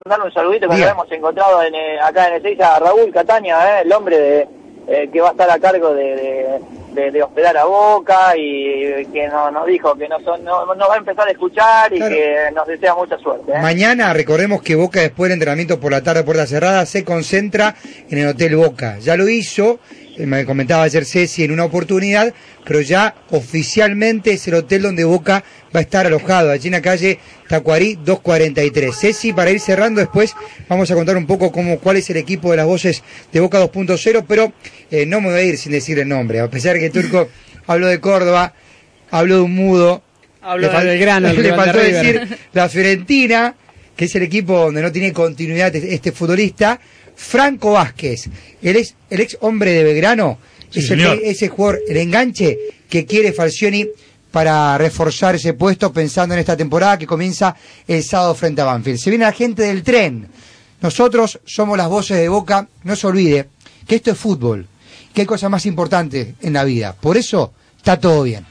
Darle un saludito que nos hemos encontrado acá en Ezeiza a Raúl Cataña, el hombre que va a estar a cargo de hospedar a Boca y que nos dijo que nos va a empezar a escuchar y claro, que nos desea mucha suerte. Mañana recordemos que Boca, después del entrenamiento por la tarde, puerta cerrada, se concentra en el Hotel Boca. Ya lo hizo, me comentaba ayer Ceci en una oportunidad, pero ya oficialmente es el hotel donde Boca va a estar alojado, allí en la calle Tacuarí 243. Ceci, para ir cerrando después vamos a contar un poco cuál es el equipo de las voces de Boca 2.0, pero no me voy a ir sin decir el nombre, a pesar que Turco habló de Córdoba, habló de un mudo, habló de Belgrano, le faltó decir la Fiorentina, que es el equipo donde no tiene continuidad este futbolista. Franco Vázquez, el ex hombre de Belgrano, sí, es ese jugador, el enganche que quiere Falcioni para reforzar ese puesto pensando en esta temporada que comienza el sábado frente a Banfield. Se viene la gente del tren. Nosotros somos las voces de Boca. No se olvide que esto es fútbol, que hay cosas más importantes en la vida. Por eso está todo bien.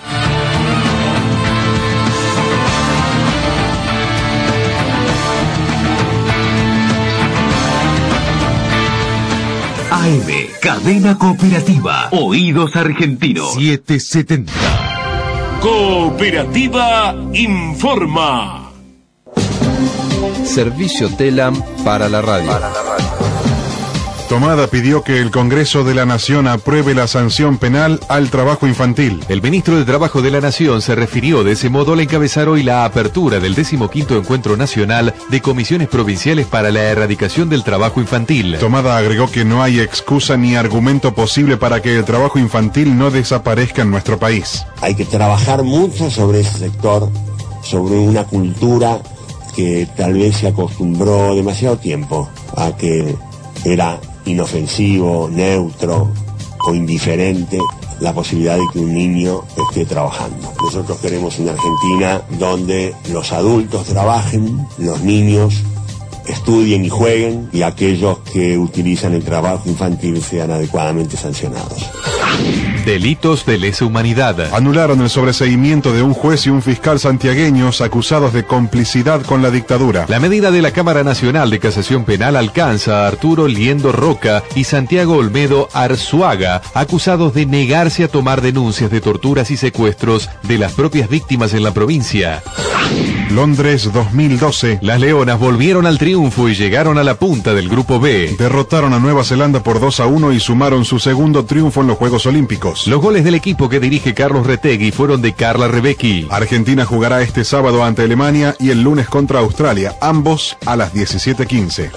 AM, Cadena Cooperativa, Oídos Argentinos, 770. Cooperativa informa. Servicio Telam para la radio. Tomada pidió que el Congreso de la Nación apruebe la sanción penal al trabajo infantil. El ministro de Trabajo de la Nación se refirió de ese modo al encabezar hoy la apertura del 15º Encuentro Nacional de Comisiones Provinciales para la Erradicación del Trabajo Infantil. Tomada agregó que no hay excusa ni argumento posible para que el trabajo infantil no desaparezca en nuestro país. Hay que trabajar mucho sobre ese sector, sobre una cultura que tal vez se acostumbró demasiado tiempo a que era inofensivo, neutro o indiferente la posibilidad de que un niño esté trabajando. Nosotros queremos una Argentina donde los adultos trabajen, los niños estudien y jueguen y aquellos que utilizan el trabajo infantil sean adecuadamente sancionados. Delitos de lesa humanidad. Anularon el sobreseimiento de un juez y un fiscal santiagueños acusados de complicidad con la dictadura. La medida de la Cámara Nacional de Casación Penal alcanza a Arturo Liendo Roca y Santiago Olmedo Arzuaga, acusados de negarse a tomar denuncias de torturas y secuestros de las propias víctimas en la provincia. Londres 2012. Las Leonas volvieron al triunfo y llegaron a la punta del Grupo B. Derrotaron a Nueva Zelanda por 2-1 y sumaron su segundo triunfo en los Juegos Olímpicos. Los goles del equipo que dirige Carlos Retegui fueron de Carla Rebecki. Argentina jugará este sábado ante Alemania y el lunes contra Australia, ambos a las 17:15.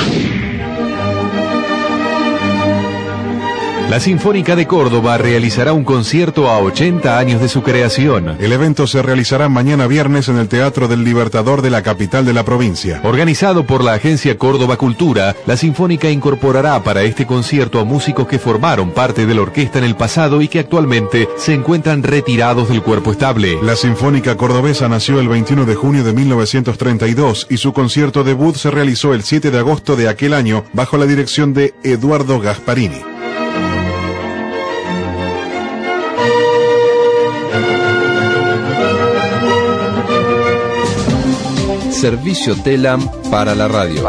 La Sinfónica de Córdoba realizará un concierto a 80 años de su creación. El evento se realizará mañana viernes en el Teatro del Libertador de la capital de la provincia. Organizado por la agencia Córdoba Cultura, la Sinfónica incorporará para este concierto a músicos que formaron parte de la orquesta en el pasado y que actualmente se encuentran retirados del cuerpo estable. La Sinfónica Cordobesa nació el 21 de junio de 1932 y su concierto debut se realizó el 7 de agosto de aquel año bajo la dirección de Eduardo Gasparini. Servicio Telam para la radio.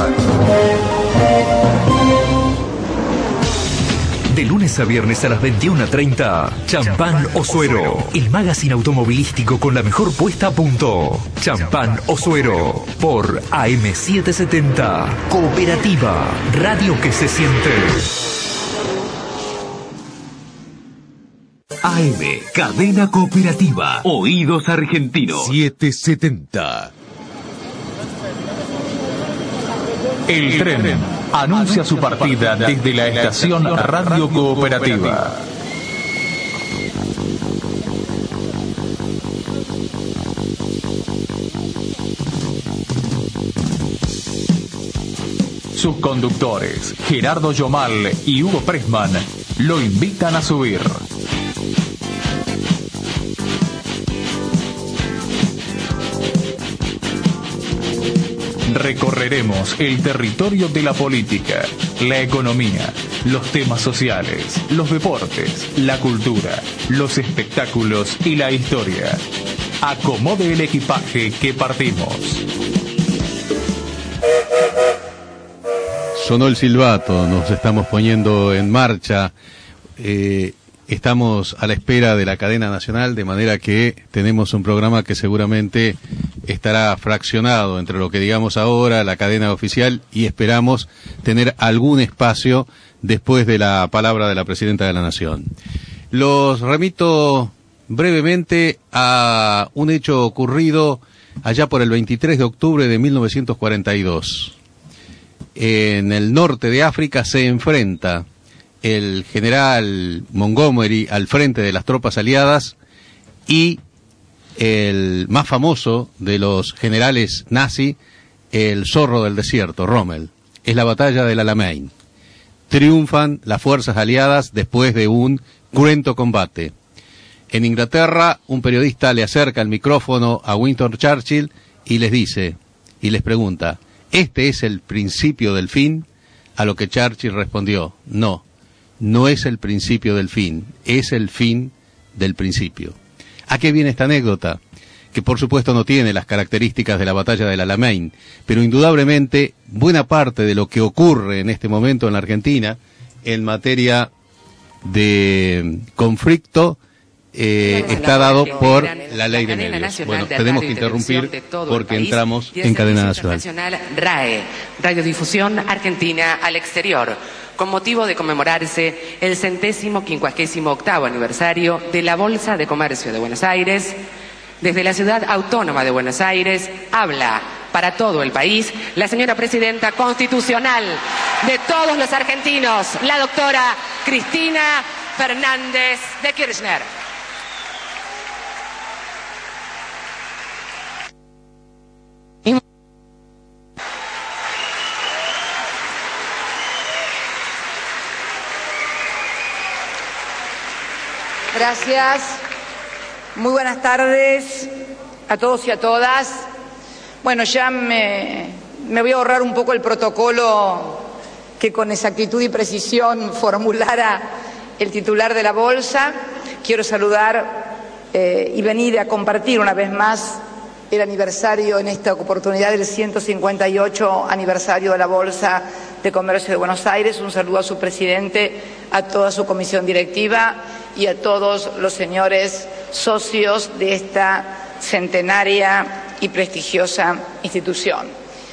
De lunes a viernes a las 21:30, Champán Osuero, el magazine automovilístico con la mejor puesta a punto. Champán Osuero, por AM770, Cooperativa, radio que se siente. AM, Cadena Cooperativa, Oídos Argentinos, 770. El tren anuncia su partida desde la estación Radio Cooperativa. Sus conductores, Gerardo Yomal y Hugo Pressman, lo invitan a subir. Recorreremos el territorio de la política, la economía, los temas sociales, los deportes, la cultura, los espectáculos y la historia. Acomode el equipaje que partimos. Sonó el silbato, nos estamos poniendo en marcha. Estamos a la espera de la cadena nacional, de manera que tenemos un programa que seguramente estará fraccionado entre lo que digamos ahora, la cadena oficial, y esperamos tener algún espacio después de la palabra de la Presidenta de la Nación. Los remito brevemente a un hecho ocurrido allá por el 23 de octubre de 1942. En el norte de África se enfrenta el general Montgomery al frente de las tropas aliadas y el más famoso de los generales nazi, el zorro del desierto, Rommel. Es la batalla del Alamein. Triunfan las fuerzas aliadas después de un cruento combate. En Inglaterra, un periodista le acerca el micrófono a Winston Churchill y les dice, y les pregunta, ¿este es el principio del fin? A lo que Churchill respondió, no es el principio del fin, es el fin del principio. ¿A qué viene esta anécdota? Que por supuesto no tiene las características de la batalla del Alamein, pero indudablemente buena parte de lo que ocurre en este momento en la Argentina en materia de conflicto está dado por la ley de medios. Bueno, tenemos que interrumpir porque entramos en cadena nacional. RAE, Radiodifusión Argentina al Exterior, con motivo de conmemorarse el 158º aniversario de la Bolsa de Comercio de Buenos Aires. Desde la Ciudad Autónoma de Buenos Aires habla para todo el país la señora Presidenta Constitucional de todos los argentinos, la doctora Cristina Fernández de Kirchner. Gracias. Muy buenas tardes a todos y a todas. Bueno, ya me voy a ahorrar un poco el protocolo que con exactitud y precisión formulara el titular de la Bolsa. Quiero saludar y venir a compartir una vez más el aniversario, en esta oportunidad, del 158 aniversario de la Bolsa de Comercio de Buenos Aires. Un saludo a su presidente, a toda su comisión directiva y a todos los señores socios de esta centenaria y prestigiosa institución.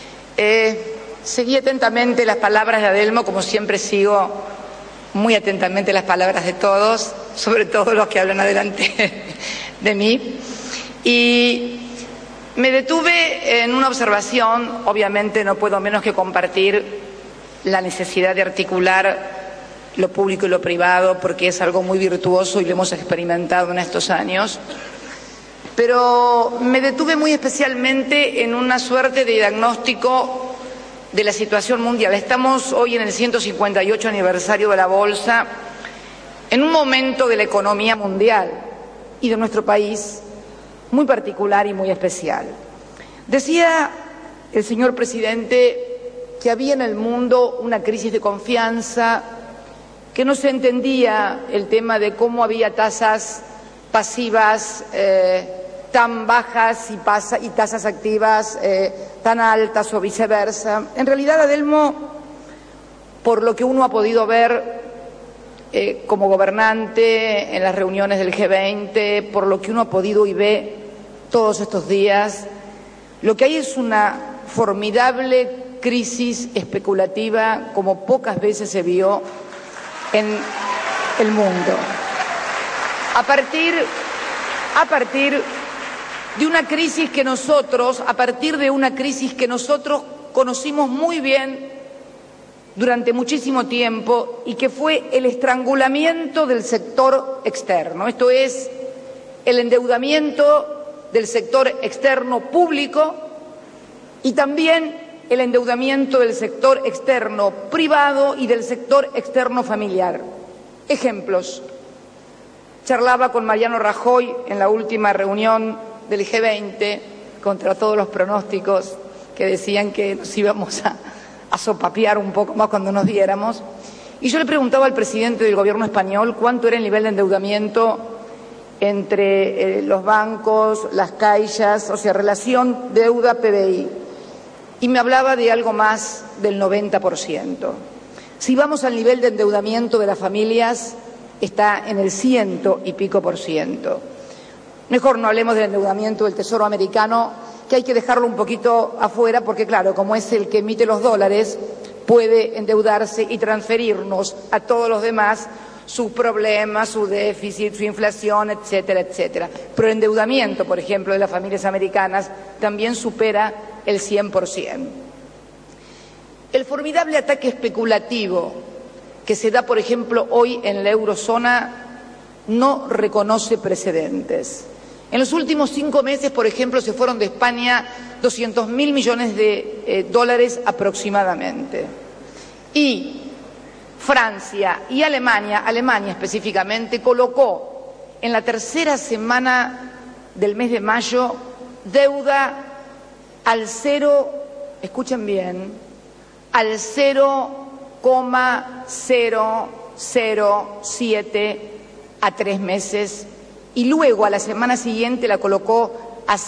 Seguí atentamente las palabras de Adelmo, como siempre sigo muy atentamente las palabras de todos, sobre todo los que hablan adelante de mí. Y me detuve en una observación, obviamente no puedo menos que compartir la necesidad de articular lo público y lo privado, porque es algo muy virtuoso y lo hemos experimentado en estos años. Pero me detuve muy especialmente en una suerte de diagnóstico de la situación mundial. Estamos hoy en el 158 aniversario de la Bolsa, en un momento de la economía mundial y de nuestro país muy particular y muy especial. Decía el señor presidente que había en el mundo una crisis de confianza, que no se entendía el tema de cómo había tasas pasivas tan bajas y tasas activas tan altas o viceversa. En realidad, Adelmo, por lo que uno ha podido ver como gobernante en las reuniones del G20, por lo que uno ha podido y ve todos estos días, lo que hay es una formidable crisis especulativa como pocas veces se vio en el mundo. A partir de una crisis que nosotros conocimos muy bien durante muchísimo tiempo y que fue el estrangulamiento del sector externo, esto es, el endeudamiento del sector externo público y también el endeudamiento del sector externo privado y del sector externo familiar. Ejemplos. Charlaba con Mariano Rajoy en la última reunión del G20, contra todos los pronósticos que decían que nos íbamos a sopapear un poco más cuando nos diéramos, y yo le preguntaba al presidente del gobierno español cuánto era el nivel de endeudamiento entre los bancos, las caixas, o sea, relación deuda-PBI. y me hablaba de algo más del 90%. Si vamos al nivel de endeudamiento de las familias, está en el 100 y pico %. Mejor no hablemos del endeudamiento del Tesoro americano, que hay que dejarlo un poquito afuera, porque claro, como es el que emite los dólares, puede endeudarse y transferirnos a todos los demás sus problemas, su déficit, su inflación, etcétera, etcétera. Pero el endeudamiento, por ejemplo, de las familias americanas también supera el 100%. El formidable ataque especulativo que se da, por ejemplo, hoy en la eurozona no reconoce precedentes. En los últimos 5 meses, por ejemplo, se fueron de España 200.000 millones de dólares aproximadamente. Y Francia y Alemania específicamente, colocó en la tercera semana del mes de mayo deuda al 0,007 a 3 meses, y luego a la semana siguiente la colocó a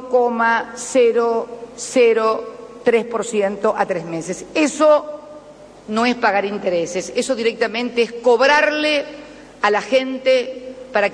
0,003% a 3 meses. Eso no es pagar intereses, eso directamente es cobrarle a la gente para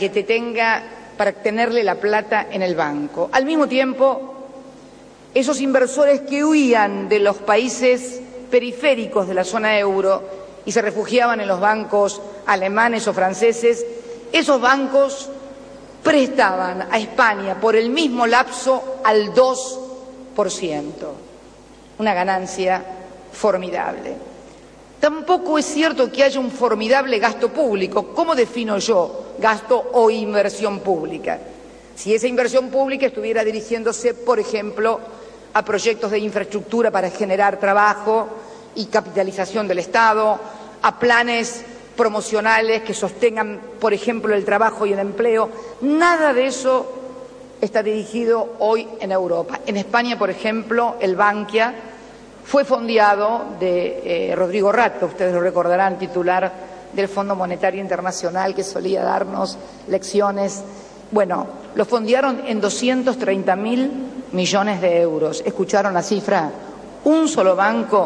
tenerle la plata en el banco. Al mismo tiempo, esos inversores que huían de los países periféricos de la zona euro y se refugiaban en los bancos alemanes o franceses, esos bancos prestaban a España por el mismo lapso al 2%, una ganancia formidable. Tampoco es cierto que haya un formidable gasto público. ¿Cómo defino yo gasto o inversión pública? Si esa inversión pública estuviera dirigiéndose, por ejemplo, a proyectos de infraestructura para generar trabajo y capitalización del Estado, a planes promocionales que sostengan, por ejemplo, el trabajo y el empleo. Nada de eso está dirigido hoy en Europa. En España, por ejemplo, el Bankia fue fondeado de Rodrigo Rato, ustedes lo recordarán, titular del Fondo Monetario Internacional, que solía darnos lecciones. Bueno, lo fondearon en 230.000 millones de euros. ¿Escucharon la cifra? Un solo banco,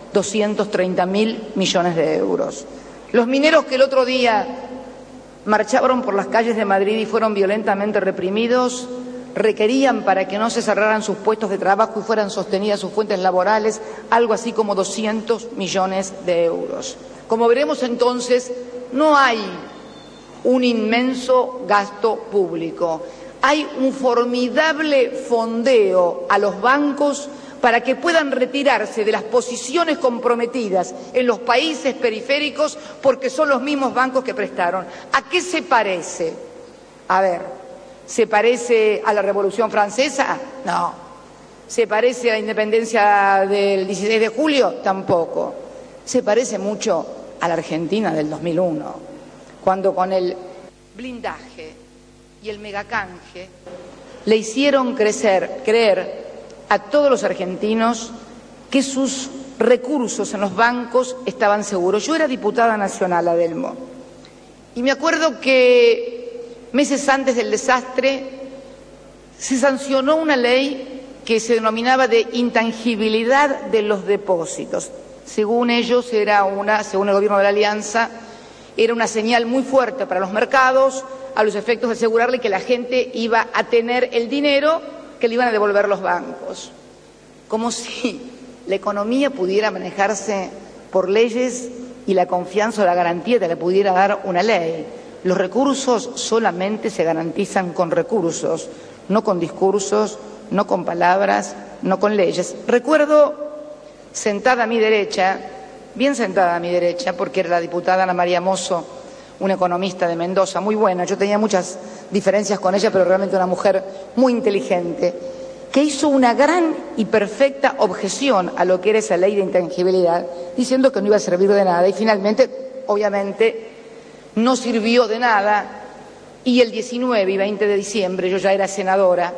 230.000 millones de euros. Los mineros que el otro día marcharon por las calles de Madrid y fueron violentamente reprimidos, requerían, para que no se cerraran sus puestos de trabajo y fueran sostenidas sus fuentes laborales, algo así como 200 millones de euros. Como veremos entonces, no hay un inmenso gasto público, hay un formidable fondeo a los bancos para que puedan retirarse de las posiciones comprometidas en los países periféricos, porque son los mismos bancos que prestaron. ¿A qué se parece? A ver, ¿se parece a la Revolución Francesa? No. ¿Se parece a la independencia del 16 de julio? Tampoco. Se parece mucho a la Argentina del 2001, cuando con el blindaje y el megacanje le hicieron creer a todos los argentinos que sus recursos en los bancos estaban seguros. Yo era diputada nacional, Adelmo, y me acuerdo que meses antes del desastre se sancionó una ley que se denominaba de intangibilidad de los depósitos. Según ellos, según el gobierno de la Alianza, era una señal muy fuerte para los mercados, a los efectos de asegurarle que la gente iba a tener el dinero que le iban a devolver los bancos. Como si la economía pudiera manejarse por leyes y la confianza o la garantía te la pudiera dar una ley. Los recursos solamente se garantizan con recursos, no con discursos, no con palabras, no con leyes. Recuerdo, sentada a mi derecha, bien sentada a mi derecha, porque era la diputada Ana María Mozo, una economista de Mendoza, muy buena. Yo tenía muchas diferencias con ella, pero realmente una mujer muy inteligente, que hizo una gran y perfecta objeción a lo que era esa ley de intangibilidad, diciendo que no iba a servir de nada. Y finalmente, obviamente, no sirvió de nada. Y el 19 y 20 de diciembre, yo ya era senadora,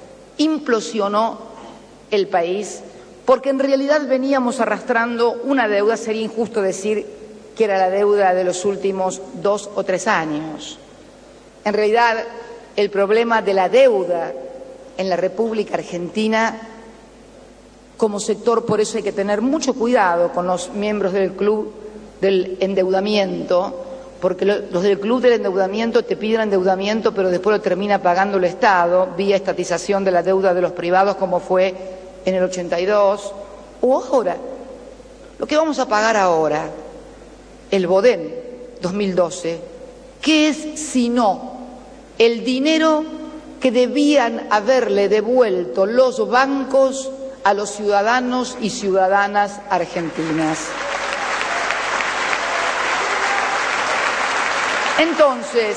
implosionó el país, porque en realidad veníamos arrastrando una deuda, sería injusto decir que era la deuda de los últimos 2 o 3 años. En realidad, el problema de la deuda en la República Argentina como sector, por eso hay que tener mucho cuidado con los miembros del club del endeudamiento, porque los del club del endeudamiento te piden endeudamiento, pero después lo termina pagando el Estado vía estatización de la deuda de los privados, como fue en el 82, o ahora, lo que vamos a pagar ahora, el Bodén 2012, ¿qué es sino el dinero que debían haberle devuelto los bancos a los ciudadanos y ciudadanas argentinas? Entonces,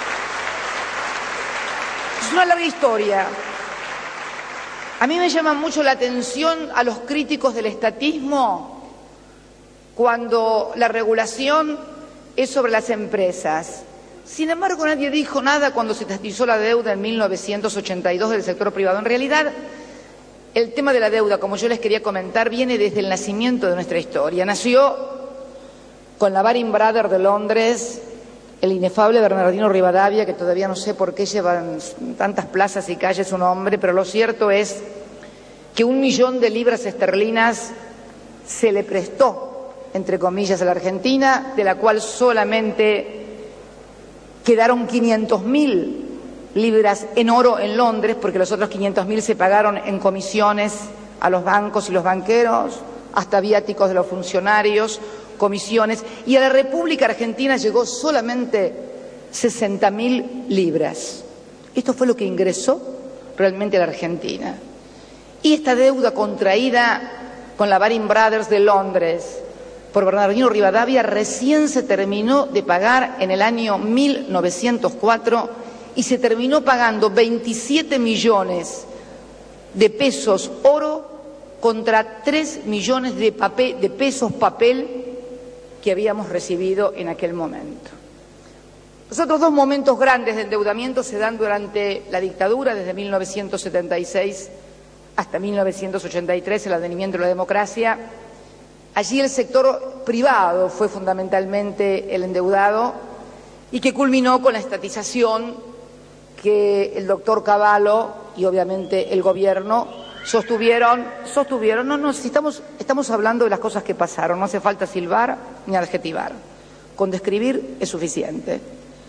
es una larga historia. A mí me llama mucho la atención a los críticos del estatismo cuando la regulación es sobre las empresas. Sin embargo, nadie dijo nada cuando se estatizó la deuda en 1982 del sector privado. En realidad, el tema de la deuda, como yo les quería comentar, viene desde el nacimiento de nuestra historia. Nació con la Baring Brothers de Londres, el inefable Bernardino Rivadavia, que todavía no sé por qué llevan tantas plazas y calles su nombre, pero lo cierto es que 1 millón de libras esterlinas se le prestó, entre comillas, a la Argentina, de la cual solamente quedaron 500.000 libras en oro en Londres, porque los otros 500.000 se pagaron en comisiones a los bancos y los banqueros, hasta viáticos de los funcionarios, comisiones, y a la República Argentina llegó solamente 60.000 libras. Esto fue lo que ingresó realmente a la Argentina. Y esta deuda contraída con la Baring Brothers de Londres por Bernardino Rivadavia recién se terminó de pagar en el año 1904 y se terminó pagando 27 millones de pesos oro contra 3 millones de pesos papel que habíamos recibido en aquel momento. Los otros 2 momentos grandes de endeudamiento se dan durante la dictadura, desde 1976 hasta 1983, el advenimiento de la democracia. Allí el sector privado fue fundamentalmente el endeudado y que culminó con la estatización que el doctor Cavallo y obviamente el gobierno sostuvieron, no, si estamos hablando de las cosas que pasaron, no hace falta silbar ni adjetivar, con describir es suficiente.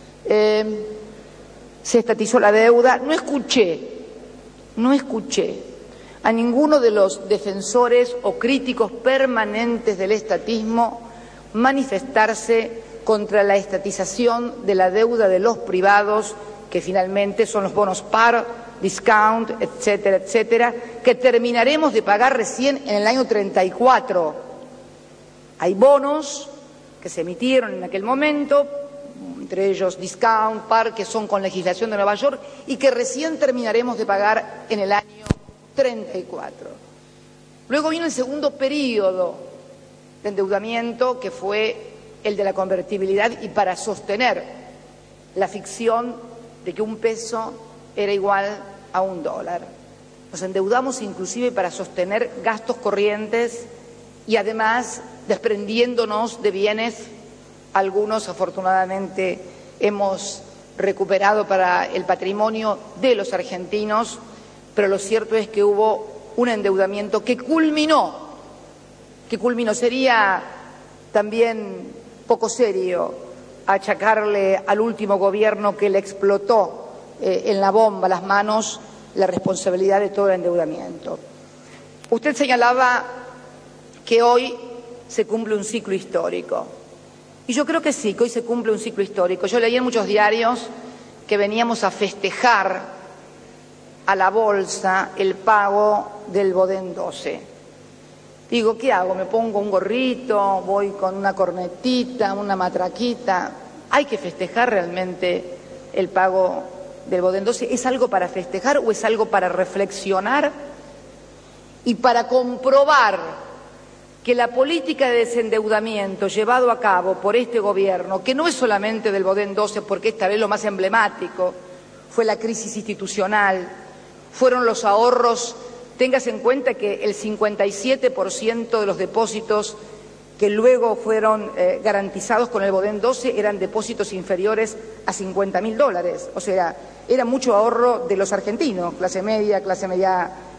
Se estatizó la deuda, no escuché a ninguno de los defensores o críticos permanentes del estatismo manifestarse contra la estatización de la deuda de los privados, que finalmente son los bonos par, discount, etcétera, etcétera, que terminaremos de pagar recién en el año 34. Hay bonos que se emitieron en aquel momento, entre ellos discount, par, que son con legislación de Nueva York y que recién terminaremos de pagar en el año 34. Luego vino el segundo periodo de endeudamiento, que fue el de la convertibilidad, y para sostener la ficción de que un peso era igual a $1. Nos endeudamos inclusive para sostener gastos corrientes y además desprendiéndonos de bienes. Algunos afortunadamente hemos recuperado para el patrimonio de los argentinos, pero lo cierto es que hubo un endeudamiento que culminó. Sería también poco serio achacarle al último gobierno que le explotó en la bomba las manos la responsabilidad de todo el endeudamiento. Usted señalaba que hoy se cumple un ciclo histórico. Y yo creo que sí, que hoy se cumple un ciclo histórico. Yo leí en muchos diarios que veníamos a festejar a la bolsa el pago del Bodén 12. Digo, ¿qué hago? ¿Me pongo un gorrito? ¿Voy con una cornetita, una matraquita? ¿Hay que festejar realmente el pago del Bodén 12? ¿Es algo para festejar o es algo para reflexionar y para comprobar que la política de desendeudamiento llevado a cabo por este gobierno, que no es solamente del Bodén 12, porque esta vez lo más emblemático fue la crisis institucional, fueron los ahorros, téngase en cuenta que el 57% de los depósitos que luego fueron garantizados con el Bodén 12 eran depósitos inferiores a $50.000. O sea, era mucho ahorro de los argentinos, clase media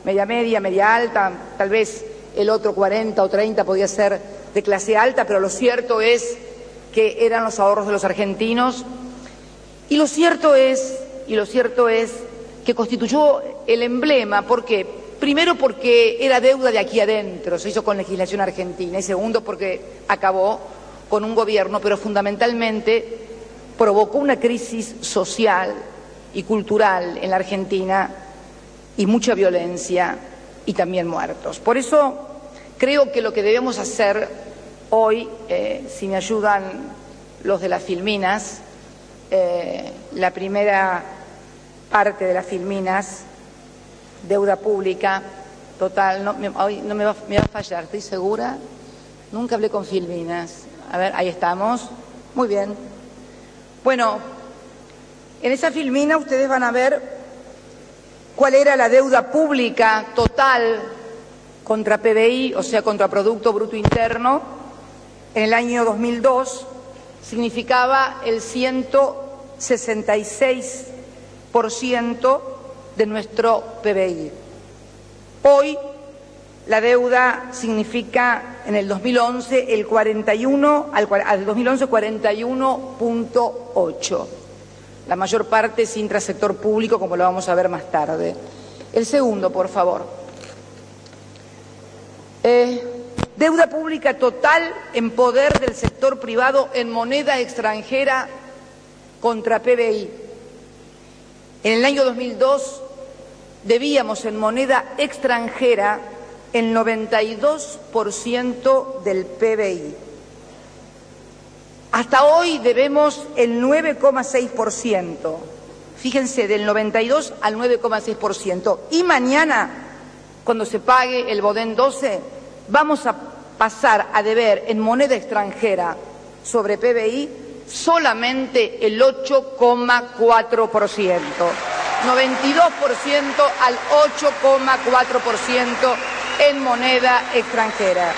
media media, media alta, tal vez el otro 40 o 30 podía ser de clase alta, pero lo cierto es que eran los ahorros de los argentinos, y lo cierto es que constituyó el emblema. ¿Por qué? Primero porque era deuda de aquí adentro, se hizo con legislación argentina, y segundo porque acabó con un gobierno, pero fundamentalmente provocó una crisis social y cultural en la Argentina y mucha violencia y también muertos. Por eso creo que lo que debemos hacer hoy, si me ayudan los de las filminas, la primera parte de las filminas, deuda pública total, hoy no me va a fallar, estoy segura, nunca hablé con filminas. A ver, ahí estamos, muy bien. Bueno, en esa filmina ustedes van a ver cuál era la deuda pública total contra PBI, o sea, contra Producto Bruto Interno, en el año 2002, significaba el 166% de nuestro PBI. Hoy la deuda significa en el 2011 el 41.8. La mayor parte es intrasector público, como lo vamos a ver más tarde. El segundo, por favor. Deuda pública total en poder del sector privado en moneda extranjera contra PBI. En el año 2002 debíamos en moneda extranjera el 92% del PBI. Hasta hoy debemos el 9,6%. Fíjense, del 92 al 9,6%. Y mañana, cuando se pague el Bodén 12, vamos a pasar a deber en moneda extranjera sobre PBI solamente el 8,4%. 92% al 8,4% en moneda extranjera.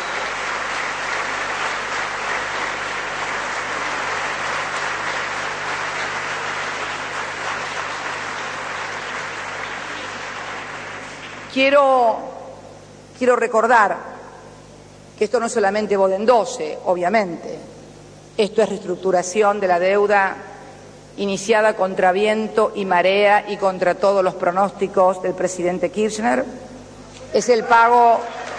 Quiero recordar que esto no es solamente Bodén 12, obviamente. Esto es reestructuración de la deuda iniciada contra viento y marea y contra todos los pronósticos del presidente Kirchner. Es el pago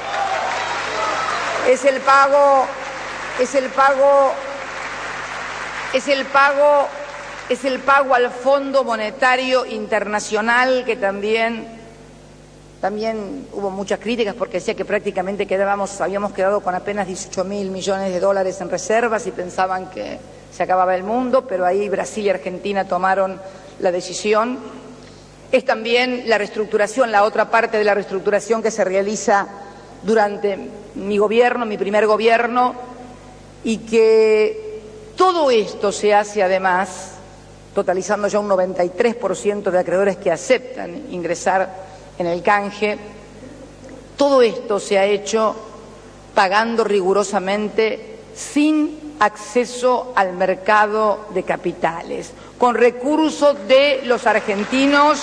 al Fondo Monetario Internacional, que también hubo muchas críticas porque decía que prácticamente habíamos quedado con apenas 18.000 millones de dólares en reservas y pensaban que se acababa el mundo, pero ahí Brasil y Argentina tomaron la decisión. Es también la reestructuración, la otra parte de la reestructuración que se realiza durante mi gobierno, mi primer gobierno, y que todo esto se hace además, totalizando ya un 93% de acreedores que aceptan ingresar en el canje. Todo esto se ha hecho pagando rigurosamente sin acceso al mercado de capitales, con recursos de los argentinos,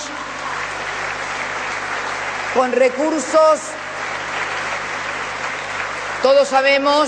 con recursos. Todos sabemos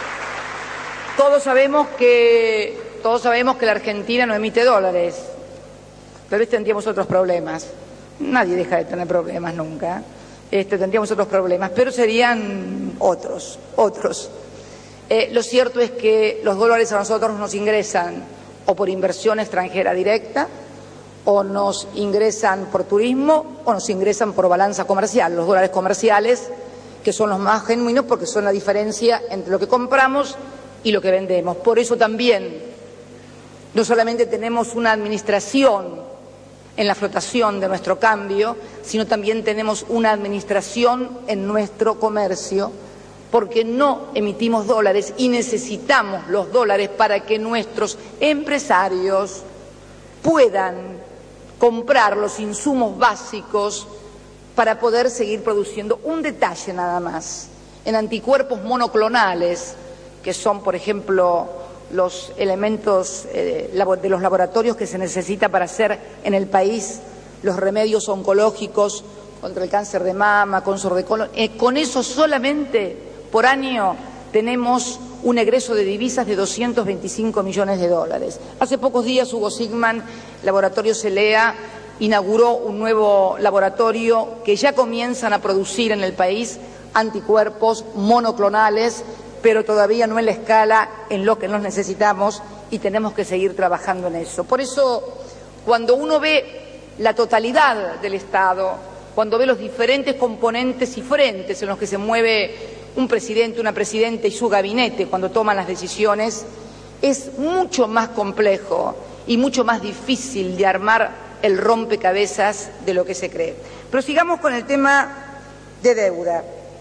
que la Argentina no emite dólares, pero tendríamos otros problemas. Nadie deja de tener problemas nunca. Tendríamos otros problemas, pero serían otros. Lo cierto es que los dólares a nosotros nos ingresan o por inversión extranjera directa, o nos ingresan por turismo, o nos ingresan por balanza comercial. Los dólares comerciales, que son los más genuinos porque son la diferencia entre lo que compramos y lo que vendemos. Por eso también no solamente tenemos una administración en la flotación de nuestro cambio, sino también tenemos una administración en nuestro comercio, porque no emitimos dólares y necesitamos los dólares para que nuestros empresarios puedan comprar los insumos básicos para poder seguir produciendo. Un detalle nada más: en anticuerpos monoclonales, que son, por ejemplo, los elementos de los laboratorios que se necesita para hacer en el país los remedios oncológicos contra el cáncer de mama, cáncer de colon. Con eso solamente por año tenemos un egreso de divisas de 225 millones de dólares. Hace pocos días Hugo Sigman, Laboratorio Celea, inauguró un nuevo laboratorio que ya comienzan a producir en el país anticuerpos monoclonales, pero todavía no en la escala en lo que nos necesitamos y tenemos que seguir trabajando en eso. Por eso, cuando uno ve la totalidad del Estado, cuando ve los diferentes componentes y frentes en los que se mueve un presidente, una presidenta y su gabinete cuando toman las decisiones, es mucho más complejo y mucho más difícil de armar el rompecabezas de lo que se cree. Pero sigamos con el tema de deuda.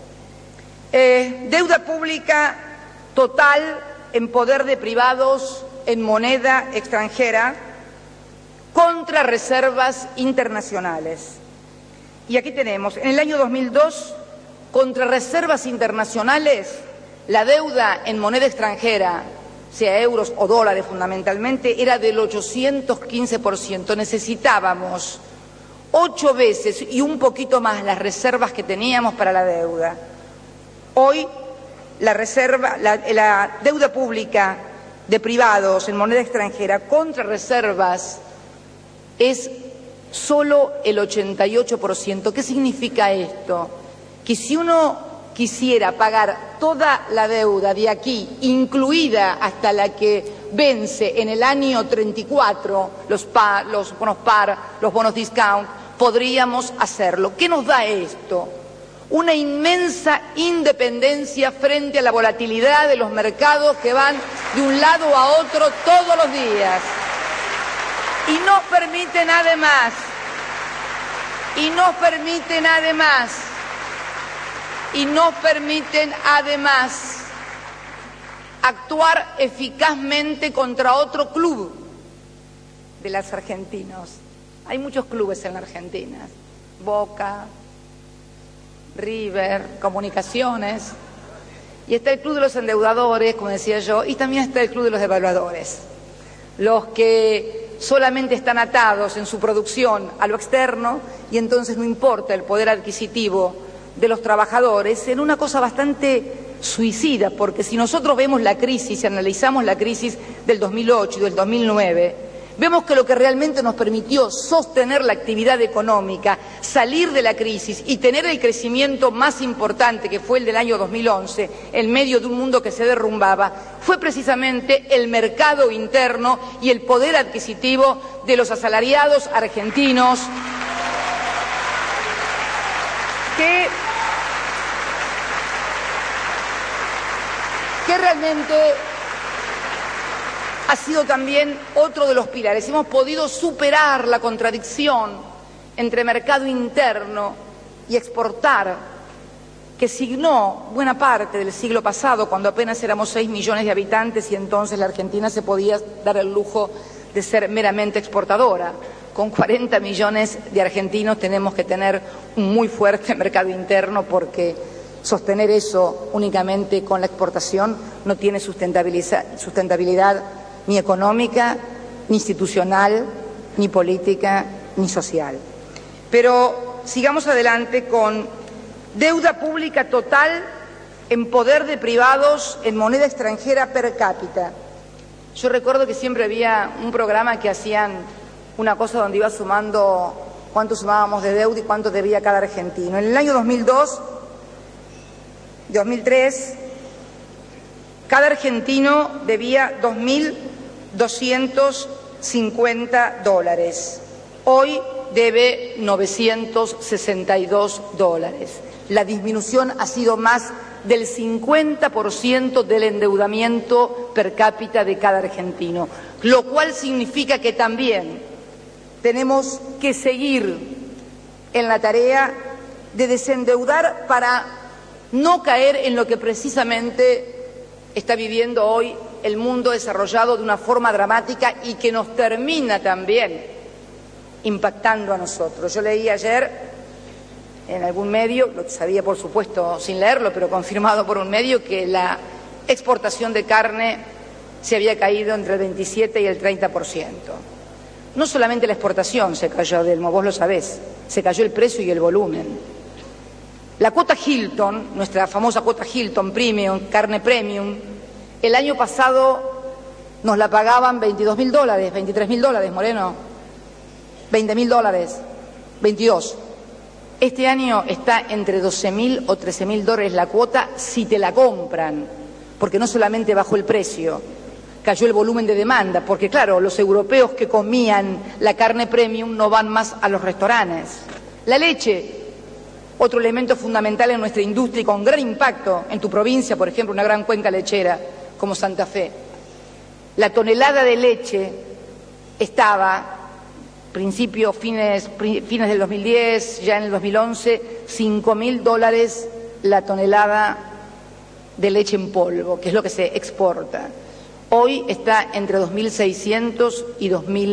Deuda pública total en poder de privados en moneda extranjera contra reservas internacionales. Y aquí tenemos, en el año 2002, contra reservas internacionales, la deuda en moneda extranjera, sea euros o dólares fundamentalmente, era del 815%. Necesitábamos 8 veces y un poquito más las reservas que teníamos para la deuda. Hoy la deuda pública de privados en moneda extranjera contra reservas es solo el 88%. ¿Qué significa esto? Que si uno quisiera pagar toda la deuda de aquí, incluida hasta la que vence en el año 34, los bonos par, los bonos discount, podríamos hacerlo. ¿Qué nos da esto? Una inmensa independencia frente a la volatilidad de los mercados que van de un lado a otro todos los días. Y nos permiten además actuar eficazmente contra otro club de los argentinos. Hay muchos clubes en la Argentina, Boca, River, Comunicaciones, y está el club de los endeudadores, como decía yo, y también está el club de los devaluadores, los que solamente están atados en su producción a lo externo y entonces no importa el poder adquisitivo de los trabajadores, en una cosa bastante suicida, porque si nosotros vemos la crisis y analizamos la crisis del 2008 y del 2009, vemos que lo que realmente nos permitió sostener la actividad económica, salir de la crisis y tener el crecimiento más importante, que fue el del año 2011, en medio de un mundo que se derrumbaba, fue precisamente el mercado interno y el poder adquisitivo de los asalariados argentinos que realmente ha sido también otro de los pilares. Hemos podido superar la contradicción entre mercado interno y exportar, que signó buena parte del siglo pasado, cuando apenas éramos 6 millones de habitantes y entonces la Argentina se podía dar el lujo de ser meramente exportadora. Con 40 millones de argentinos tenemos que tener un muy fuerte mercado interno, porque sostener eso únicamente con la exportación no tiene sustentabilidad ni económica, ni institucional, ni política, ni social. Pero sigamos adelante con deuda pública total en poder de privados en moneda extranjera per cápita. Yo recuerdo que siempre había un programa que hacían una cosa donde iba sumando cuánto sumábamos de deuda y cuánto debía cada argentino. En el año 2003, cada argentino debía $2.250. Hoy debe $962. La disminución ha sido más del 50% del endeudamiento per cápita de cada argentino, lo cual significa que también tenemos que seguir en la tarea de desendeudar para no caer en lo que precisamente está viviendo hoy el mundo desarrollado de una forma dramática y que nos termina también impactando a nosotros. Yo leí ayer en algún medio, lo sabía por supuesto sin leerlo, pero confirmado por un medio, que la exportación de carne se había caído entre el 27 y el 30%. no solamente la exportación se cayó, Adelmo, vos lo sabés, se cayó el precio y el volumen. La cuota Hilton, nuestra famosa cuota Hilton Premium, carne premium, el año pasado nos la pagaban $22.000, $23.000, Moreno, $20.000, 22. Este año está entre $12.000 o $13.000 la cuota si te la compran, porque no solamente bajó el precio, cayó el volumen de demanda, porque claro, los europeos que comían la carne premium no van más a los restaurantes. La leche, otro elemento fundamental en nuestra industria y con gran impacto en tu provincia, por ejemplo, una gran cuenca lechera como Santa Fe. La tonelada de leche estaba, fines del 2010, ya en el 2011, $5.000 la tonelada de leche en polvo, que es lo que se exporta. Hoy está entre 2.600 y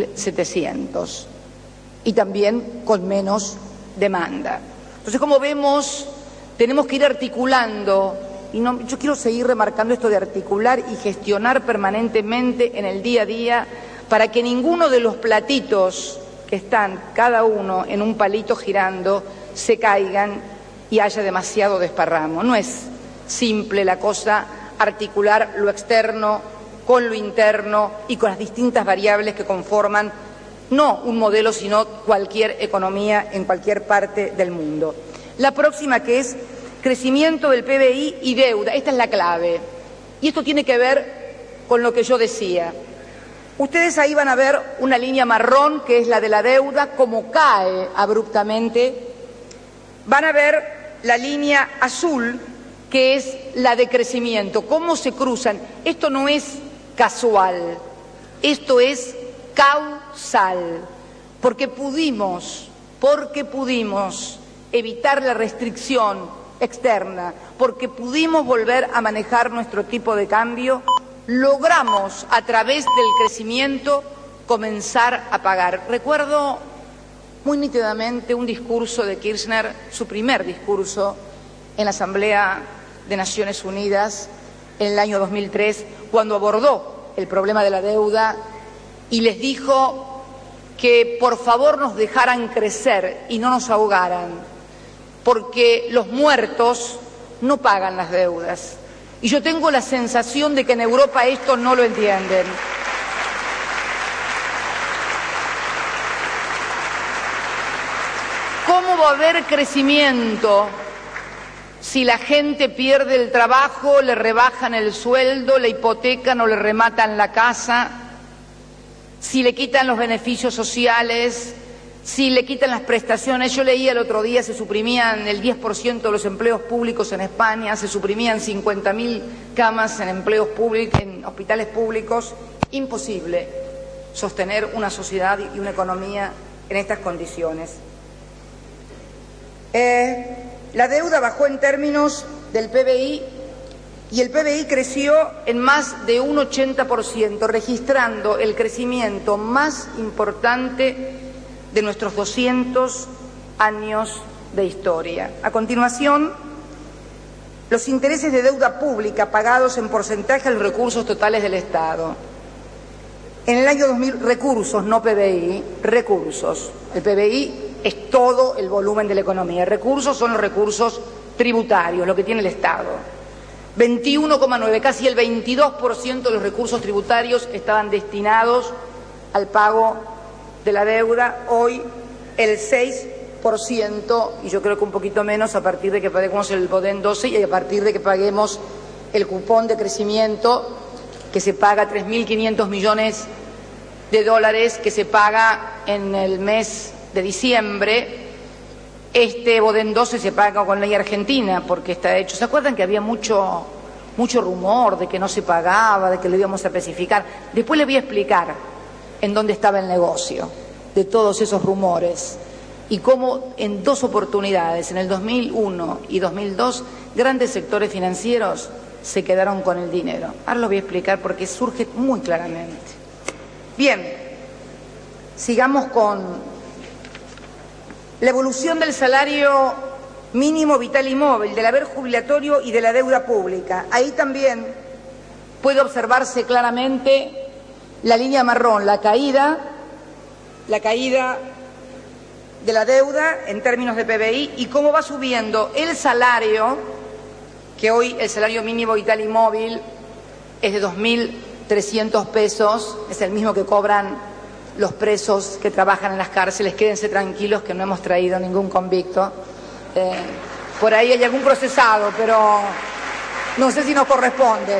2.700 y también con menos demanda. Entonces, como vemos, tenemos que ir articulando, y yo quiero seguir remarcando esto de articular y gestionar permanentemente en el día a día para que ninguno de los platitos que están cada uno en un palito girando se caigan y haya demasiado desparramo. No es simple la cosa articular lo externo con lo interno y con las distintas variables que conforman no un modelo, sino cualquier economía en cualquier parte del mundo. La próxima, que es crecimiento del PBI y deuda, esta es la clave. Y esto tiene que ver con lo que yo decía. Ustedes ahí van a ver una línea marrón, que es la de la deuda, como cae abruptamente. Van a ver la línea azul, que es la de crecimiento, cómo se cruzan. Esto no es casual, esto es causal, porque pudimos evitar la restricción externa, porque pudimos volver a manejar nuestro tipo de cambio, logramos a través del crecimiento comenzar a pagar. Recuerdo muy nítidamente un discurso de Kirchner, su primer discurso en la Asamblea de Naciones Unidas en el año 2003, cuando abordó el problema de la deuda y les dijo que por favor nos dejaran crecer y no nos ahogaran, porque los muertos no pagan las deudas. Y yo tengo la sensación de que en Europa esto no lo entienden. ¿Cómo va a haber crecimiento si la gente pierde el trabajo, le rebajan el sueldo, le hipotecan o le rematan la casa, si le quitan los beneficios sociales, si le quitan las prestaciones? Yo leía el otro día, se suprimían el 10% de los empleos públicos en España, se suprimían 50.000 camas en empleos públicos, en hospitales públicos. Imposible sostener una sociedad y una economía en estas condiciones. La deuda bajó en términos del PBI y el PBI creció en más de un 80%, registrando el crecimiento más importante de nuestros 200 años de historia. A continuación, los intereses de deuda pública pagados en porcentaje a los recursos totales del Estado. En el año 2000, recursos, no PBI, recursos. El PBI es todo el volumen de la economía. Recursos son los recursos tributarios, lo que tiene el Estado. 21,9, casi el 22% de los recursos tributarios estaban destinados al pago de la deuda. Hoy el 6%, y yo creo que un poquito menos a partir de que paguemos el BODEN 12 y a partir de que paguemos el cupón de crecimiento, que se paga $3.500 millones que se paga en el mes de diciembre. Este BODEN 12 se paga con ley argentina porque está hecho. ¿Se acuerdan que había mucho rumor de que no se pagaba, de que lo íbamos a especificar? Después les voy a explicar en dónde estaba el negocio de todos esos rumores y cómo en dos oportunidades, en el 2001 y 2002, grandes sectores financieros se quedaron con el dinero. Ahora lo voy a explicar porque surge muy claramente. Bien, sigamos con la evolución del salario mínimo vital y móvil, del haber jubilatorio y de la deuda pública. Ahí también puede observarse claramente la línea marrón, la caída la caída de la deuda en términos de PBI y cómo va subiendo el salario, que hoy el salario mínimo vital y móvil es de 2.300 pesos, es el mismo que cobran los presos que trabajan en las cárceles. Quédense tranquilos que no hemos traído ningún convicto. Por ahí hay algún procesado, pero no sé si nos corresponde.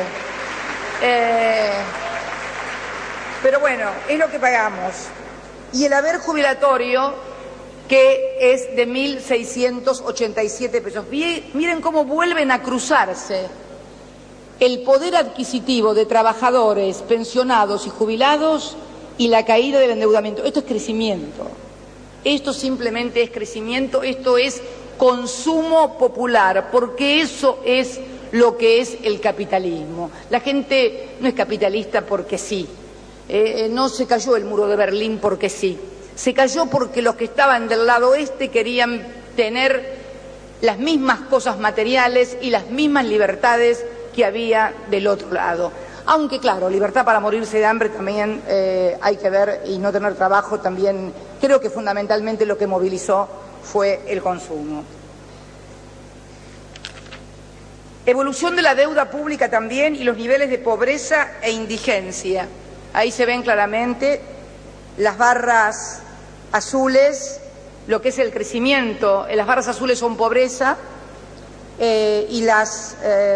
Pero bueno, es lo que pagamos. Y el haber jubilatorio, que es de 1.687 pesos. Miren cómo vuelven a cruzarse el poder adquisitivo de trabajadores, pensionados y jubilados y la caída del endeudamiento. Esto es crecimiento. Esto simplemente es crecimiento. Esto es consumo popular, porque eso es lo que es el capitalismo. La gente no es capitalista porque sí. No se cayó el muro de Berlín porque sí. Se cayó porque los que estaban del lado este querían tener las mismas cosas materiales y las mismas libertades que había del otro lado. Aunque claro, libertad para morirse de hambre también hay que ver, y no tener trabajo también. Creo que fundamentalmente lo que movilizó fue el consumo. Evolución de la deuda pública también y los niveles de pobreza e indigencia. Ahí se ven claramente las barras azules, lo que es el crecimiento. Las barras azules son pobreza y las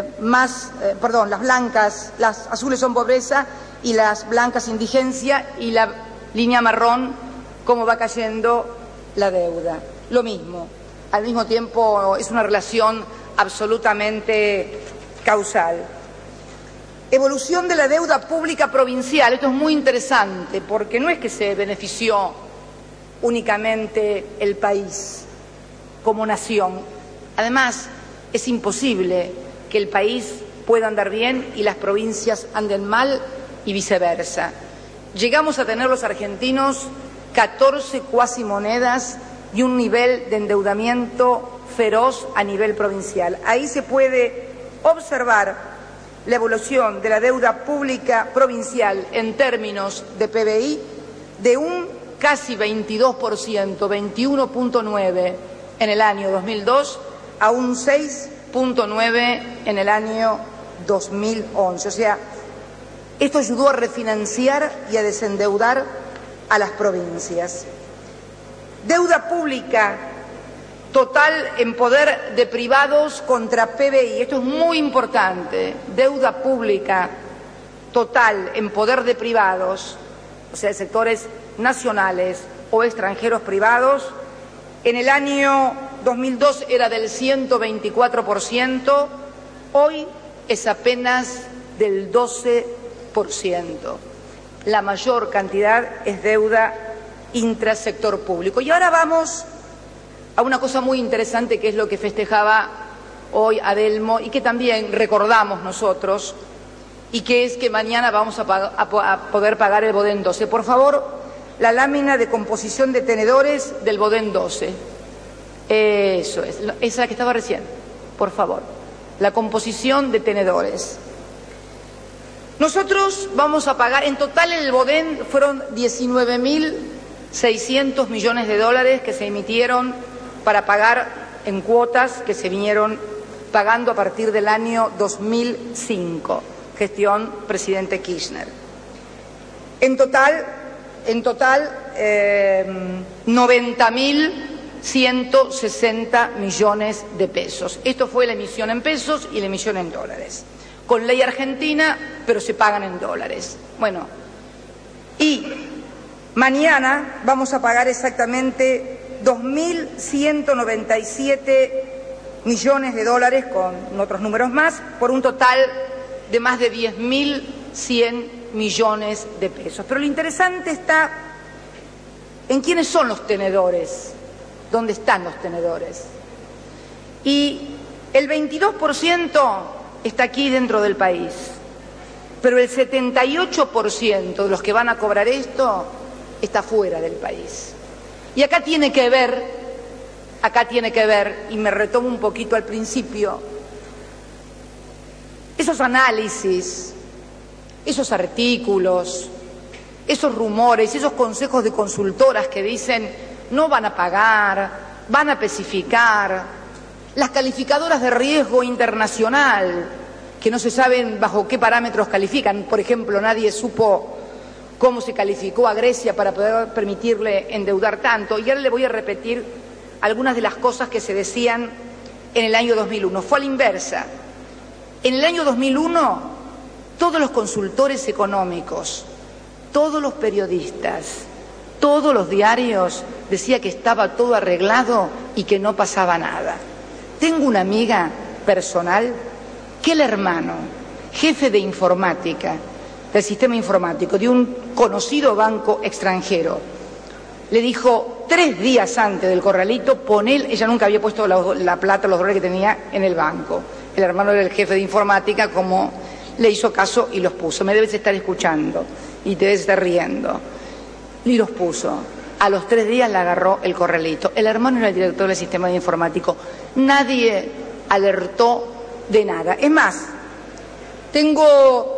blancas, las azules son pobreza y las blancas indigencia, y la línea marrón cómo va cayendo la deuda. Lo mismo, al mismo tiempo es una relación absolutamente causal. Evolución de la deuda pública provincial. Esto es muy interesante porque no es que se benefició únicamente el país como nación. Además, es imposible que el país pueda andar bien y las provincias anden mal y viceversa. Llegamos a tener los argentinos 14 cuasimonedas y un nivel de endeudamiento feroz a nivel provincial. Ahí se puede observar la evolución de la deuda pública provincial en términos de PBI de un casi 22%, 21.9 en el año 2002 a un 6.9 en el año 2011. O sea, esto ayudó a refinanciar y a desendeudar a las provincias. Deuda pública total en poder de privados contra PBI. Esto es muy importante. Deuda pública total en poder de privados, o sea, de sectores nacionales o extranjeros privados. En el año 2002 era del 124%, hoy es apenas del 12%. La mayor cantidad es deuda intrasector público. Y ahora vamos a una cosa muy interesante, que es lo que festejaba hoy Adelmo y que también recordamos nosotros, y que es que mañana vamos a poder pagar el Bodén 12. Por favor, la lámina de composición de tenedores del Bodén 12. Eso es, esa que estaba recién, por favor. La composición de tenedores. Nosotros vamos a pagar, en total el Bodén fueron 19.600 millones de dólares que se emitieron para pagar en cuotas que se vinieron pagando a partir del año 2005, gestión presidente Kirchner. En total 90.160 millones de pesos. Esto fue la emisión en pesos y la emisión en dólares. Con ley argentina, pero se pagan en dólares. Bueno, y mañana vamos a pagar exactamente 2.197 millones de dólares, con otros números más, por un total de más de 10.100 millones de pesos. Pero lo interesante está en quiénes son los tenedores, dónde están los tenedores. Y el 22% está aquí dentro del país, pero el 78% de los que van a cobrar esto está fuera del país. Y acá tiene que ver, y me retomo un poquito al principio, esos análisis, esos artículos, esos rumores, esos consejos de consultoras que dicen no van a pagar, van a especificar, las calificadoras de riesgo internacional, que no se saben bajo qué parámetros califican. Por ejemplo, nadie supo cómo se calificó a Grecia para poder permitirle endeudar tanto. Y ahora le voy a repetir algunas de las cosas que se decían en el año 2001. Fue a la inversa. En el año 2001, todos los consultores económicos, todos los periodistas, todos los diarios decían que estaba todo arreglado y que no pasaba nada. Tengo una amiga personal que el hermano, jefe de informática, del sistema informático de un conocido banco extranjero, le dijo 3 días antes del corralito, ella nunca había puesto la plata, los dólares que tenía en el banco. El hermano era el jefe de informática, como le hizo caso y los puso. Me debes estar escuchando y te debes estar riendo. Y los puso. A los 3 días le agarró el corralito. El hermano era el director del sistema informático. Nadie alertó de nada. Es más, tengo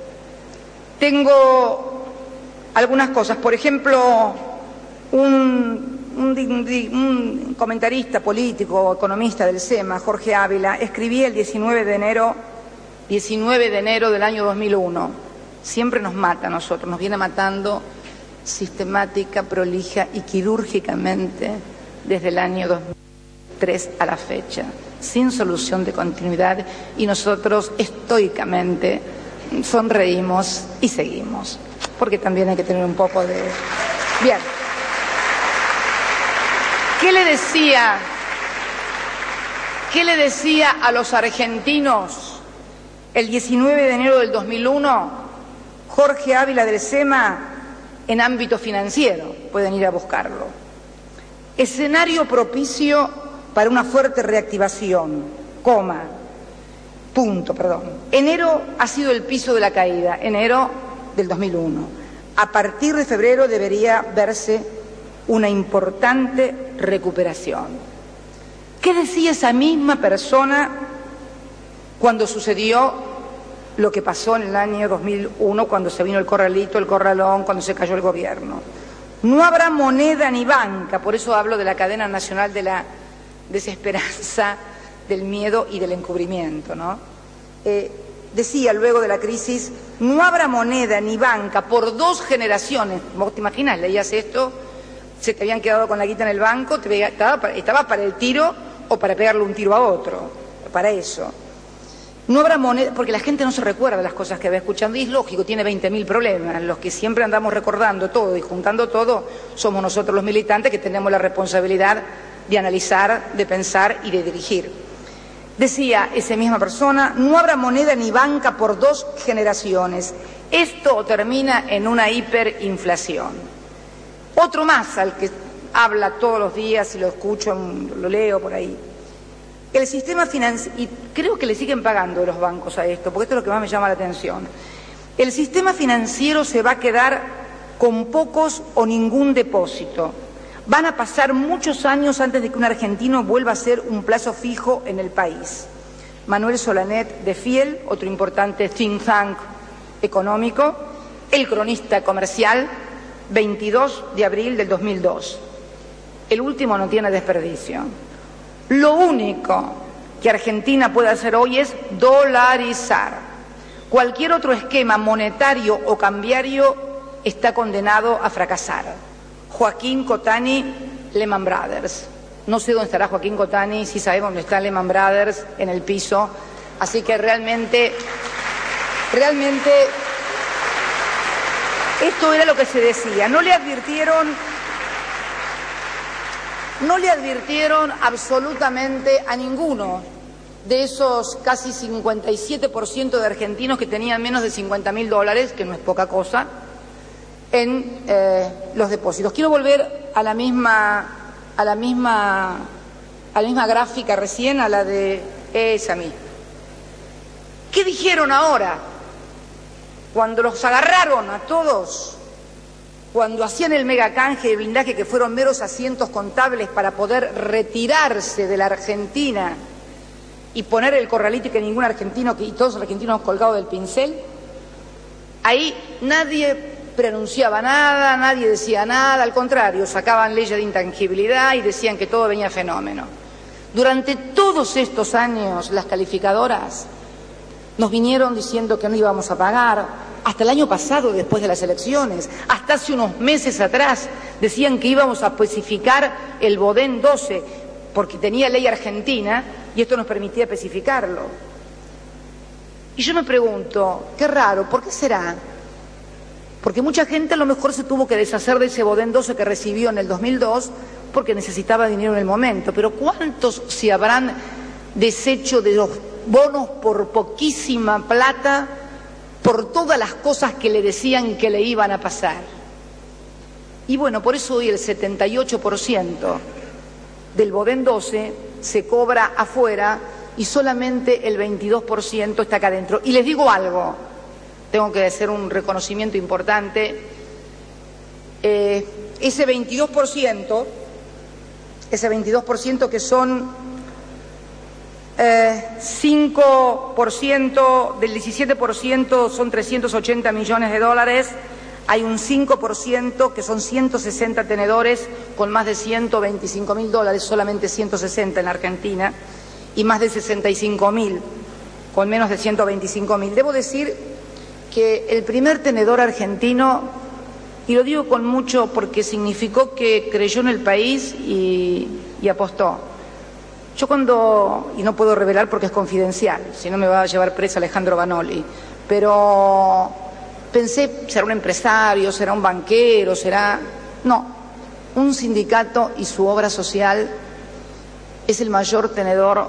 algunas cosas. Por ejemplo, un comentarista político, economista del SEMA, Jorge Ávila, escribía el 19 de enero del año 2001. Siempre nos mata a nosotros, nos viene matando sistemática, prolija y quirúrgicamente desde el año 2003 a la fecha, sin solución de continuidad, y nosotros estoicamente sonreímos y seguimos, porque también hay que tener un poco de... Bien. ¿Qué le decía a los argentinos el 19 de enero del 2001 Jorge Ávila del SEMA en ámbito financiero? Pueden ir a buscarlo. Escenario propicio para una fuerte reactivación, Enero ha sido el piso de la caída, enero del 2001. A partir de febrero debería verse una importante recuperación. ¿Qué decía esa misma persona cuando sucedió lo que pasó en el año 2001, cuando se vino el corralito, el corralón, cuando se cayó el gobierno? No habrá moneda ni banca, por eso hablo de la cadena nacional de la desesperanza, del miedo y del encubrimiento, ¿no? Decía luego de la crisis, no habrá moneda ni banca por 2 generaciones. ¿Vos te imaginas? Leías esto, se te habían quedado con la guita en el banco, estaba para el tiro o para pegarle un tiro a otro, para eso. No habrá moneda, porque la gente no se recuerda de las cosas que va escuchando, y es lógico, tiene 20.000 problemas. Los que siempre andamos recordando todo y juntando todo somos nosotros los militantes, que tenemos la responsabilidad de analizar, de pensar y de dirigir. Decía esa misma persona, no habrá moneda ni banca por 2 generaciones. Esto termina en una hiperinflación. Otro más al que habla todos los días y lo escucho, lo leo por ahí. El sistema financiero, y creo que le siguen pagando los bancos a esto, porque esto es lo que más me llama la atención. El sistema financiero se va a quedar con pocos o ningún depósito. Van a pasar muchos años antes de que un argentino vuelva a ser un plazo fijo en el país. Manuel Solanet de Fiel, otro importante think tank económico, El Cronista Comercial, 22 de abril del 2002. El último no tiene desperdicio. Lo único que Argentina puede hacer hoy es dolarizar. Cualquier otro esquema monetario o cambiario está condenado a fracasar. Joaquín Cotani, Lehman Brothers. No sé dónde estará Joaquín Cotani, sí sabemos dónde está Lehman Brothers, en el piso. Así que realmente, esto era lo que se decía. No le advirtieron absolutamente a ninguno de esos casi 57% de argentinos que tenían menos de $50.000, que no es poca cosa, en los depósitos. Quiero volver a la misma gráfica recién, a la de esa misma. ¿Qué dijeron ahora? Cuando los agarraron a todos, cuando hacían el megacanje de blindaje, que fueron meros asientos contables para poder retirarse de la Argentina y poner el corralito y que ningún argentino, y todos los argentinos colgados del pincel, ahí nadie preanunciaba nada, nadie decía nada, al contrario, sacaban leyes de intangibilidad y decían que todo venía fenómeno. Durante todos estos años, las calificadoras nos vinieron diciendo que no íbamos a pagar, hasta el año pasado, después de las elecciones, hasta hace unos meses atrás, decían que íbamos a especificar el Bodén 12, porque tenía ley argentina, y esto nos permitía especificarlo. Y yo me pregunto, qué raro, ¿por qué será? Porque mucha gente a lo mejor se tuvo que deshacer de ese Bodén 12 que recibió en el 2002 porque necesitaba dinero en el momento. Pero ¿cuántos se habrán deshecho de los bonos por poquísima plata, por todas las cosas que le decían que le iban a pasar? Y bueno, por eso hoy el 78% del Bodén 12 se cobra afuera y solamente el 22% está acá adentro. Y les digo algo, tengo que hacer un reconocimiento importante. Ese 22% que son 5% del 17% son 380 millones de dólares, hay un 5% que son 160 tenedores con más de 125.000 dólares, solamente 160 en la Argentina, y más de 65.000 con menos de 125.000. Debo decir que el primer tenedor argentino, y lo digo con mucho porque significó que creyó en el país y apostó. Yo cuando, y no puedo revelar porque es confidencial, si no me va a llevar presa Alejandro Banoli, pero pensé, será un empresario, será un banquero, será... No, un sindicato y su obra social es el mayor tenedor,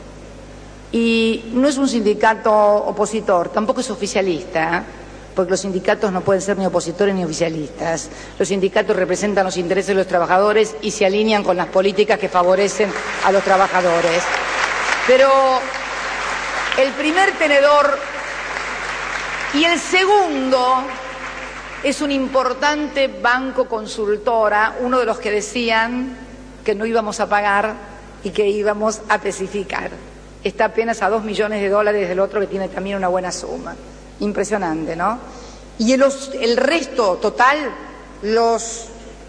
y no es un sindicato opositor, tampoco es oficialista, ¿eh? Porque los sindicatos no pueden ser ni opositores ni oficialistas. Los sindicatos representan los intereses de los trabajadores y se alinean con las políticas que favorecen a los trabajadores. Pero el primer tenedor y el segundo es un importante banco consultora, uno de los que decían que no íbamos a pagar y que íbamos a especificar. Está apenas a 2 millones de dólares del otro, que tiene también una buena suma. Impresionante, ¿no? Y el resto total, los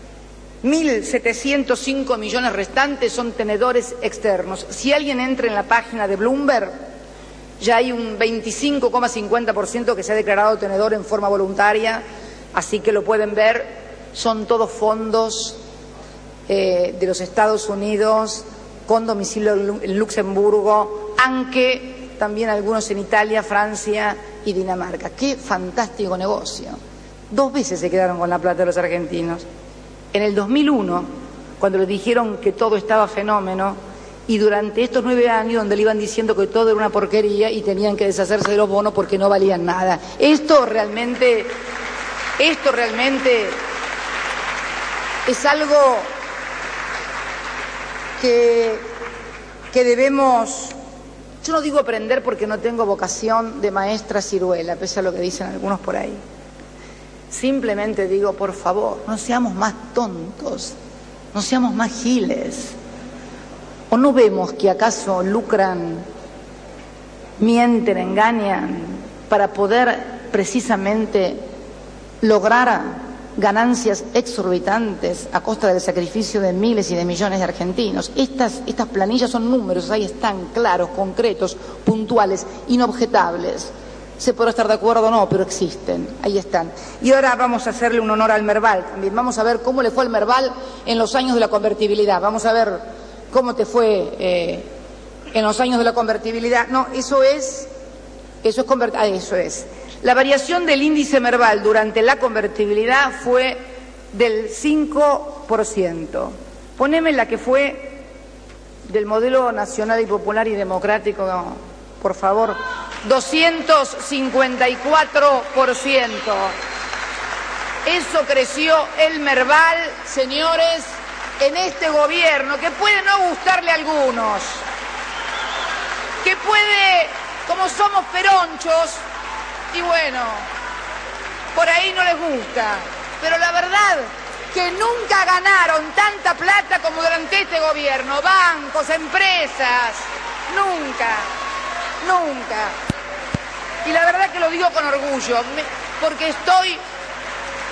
1.705 millones restantes son tenedores externos. Si alguien entra en la página de Bloomberg, ya hay un 25,50% que se ha declarado tenedor en forma voluntaria, así que lo pueden ver, son todos fondos de los Estados Unidos, con domicilio en Luxemburgo, aunque también algunos en Italia, Francia y Dinamarca. ¡Qué fantástico negocio! 2 veces se quedaron con la plata de los argentinos. En el 2001, cuando les dijeron que todo estaba fenómeno, y durante estos 9 años donde le iban diciendo que todo era una porquería y tenían que deshacerse de los bonos porque no valían nada. Esto realmente es algo que debemos... Yo no digo aprender porque no tengo vocación de maestra ciruela, pese a lo que dicen algunos por ahí. Simplemente digo, por favor, no seamos más tontos, no seamos más giles. ¿O no vemos que acaso lucran, mienten, engañan para poder precisamente lograr ganancias exorbitantes a costa del sacrificio de miles y de millones de argentinos? Estas planillas son números, ahí están, claros, concretos, puntuales, inobjetables. Se podrá estar de acuerdo o no, pero existen, ahí están. Y ahora vamos a hacerle un honor al Merval también. Vamos a ver cómo le fue al Merval en los años de la convertibilidad. Vamos a ver cómo te fue en los años de la convertibilidad. No, eso es. La variación del índice Merval durante la convertibilidad fue del 5%. Poneme la que fue del modelo nacional y popular y democrático, por favor. 254%. Eso creció el Merval, señores, en este gobierno, que puede no gustarle a algunos, que puede, como somos peronchos, y bueno, por ahí no les gusta, pero la verdad que nunca ganaron tanta plata como durante este gobierno, bancos, empresas, nunca. Y la verdad que lo digo con orgullo, porque estoy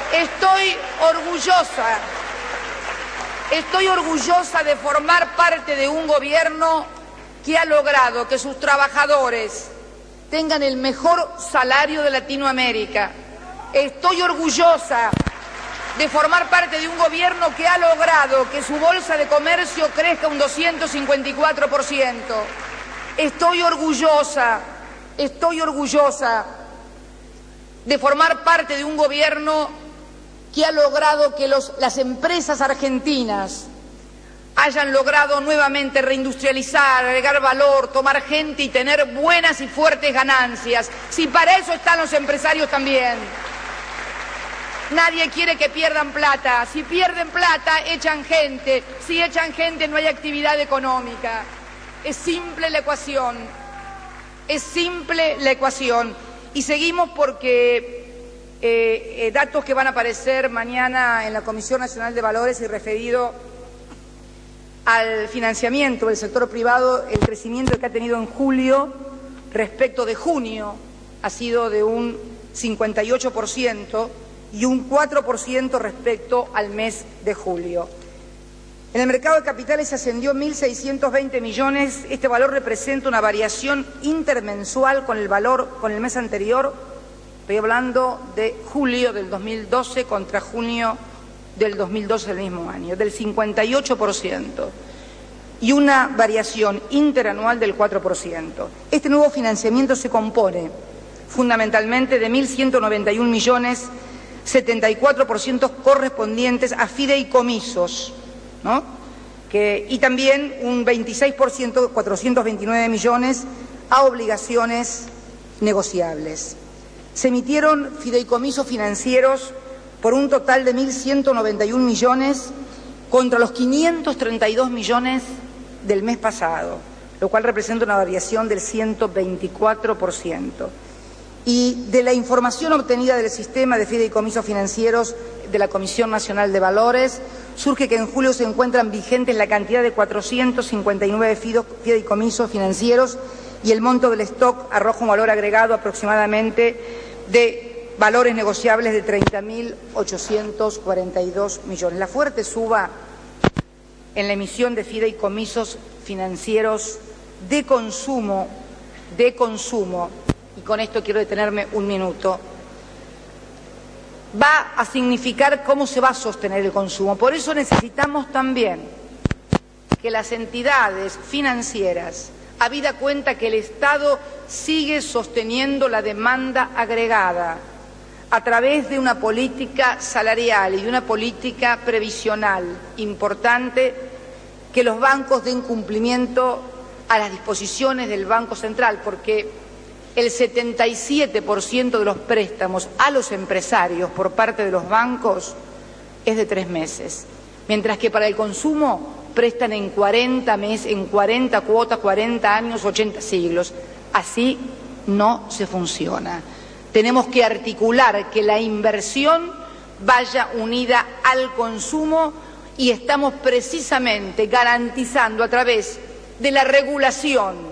Estoy orgullosa de formar parte de un gobierno que ha logrado que sus trabajadores tengan el mejor salario de Latinoamérica. Estoy orgullosa de formar parte de un gobierno que ha logrado que su bolsa de comercio crezca un 254%. Estoy orgullosa de formar parte de un gobierno que ha logrado que las empresas argentinas hayan logrado nuevamente reindustrializar, agregar valor, tomar gente y tener buenas y fuertes ganancias. Si para eso están los empresarios también. Nadie quiere que pierdan plata. Si pierden plata, echan gente. Si echan gente, no hay actividad económica. Es simple la ecuación. Es simple la ecuación. Y seguimos porque datos que van a aparecer mañana en la Comisión Nacional de Valores y referido al financiamiento del sector privado, el crecimiento que ha tenido en julio respecto de junio ha sido de un 58% y un 4% respecto al mes de julio. En el mercado de capitales se ascendió 1.620 millones. Este valor representa una variación intermensual con el mes anterior. Estoy hablando de julio del 2012 contra junio del 2012 del mismo año, del 58%. Y una variación interanual del 4%. Este nuevo financiamiento se compone fundamentalmente de 1.191 millones, 74% correspondientes a fideicomisos, ¿no? Y también un 26%, 429 millones, a obligaciones negociables. Se emitieron fideicomisos financieros por un total de 1.191 millones contra los 532 millones del mes pasado, lo cual representa una variación del 124%. Y de la información obtenida del sistema de fideicomisos financieros de la Comisión Nacional de Valores, surge que en julio se encuentran vigentes la cantidad de 459 fideicomisos financieros y el monto del stock arroja un valor agregado aproximadamente de valores negociables de 30.842 millones. La fuerte suba en la emisión de fideicomisos financieros de consumo, y con esto quiero detenerme un minuto, va a significar cómo se va a sostener el consumo. Por eso necesitamos también que las entidades financieras, habida cuenta que el Estado sigue sosteniendo la demanda agregada a través de una política salarial y de una política previsional importante, que los bancos den cumplimiento a las disposiciones del Banco Central, porque el 77% de los préstamos a los empresarios por parte de los bancos es de 3 meses, mientras que para el consumo prestan en 40 meses, en 40 cuotas, 40 años, 80 siglos. Así no se funciona. Tenemos que articular que la inversión vaya unida al consumo y estamos precisamente garantizando a través de la regulación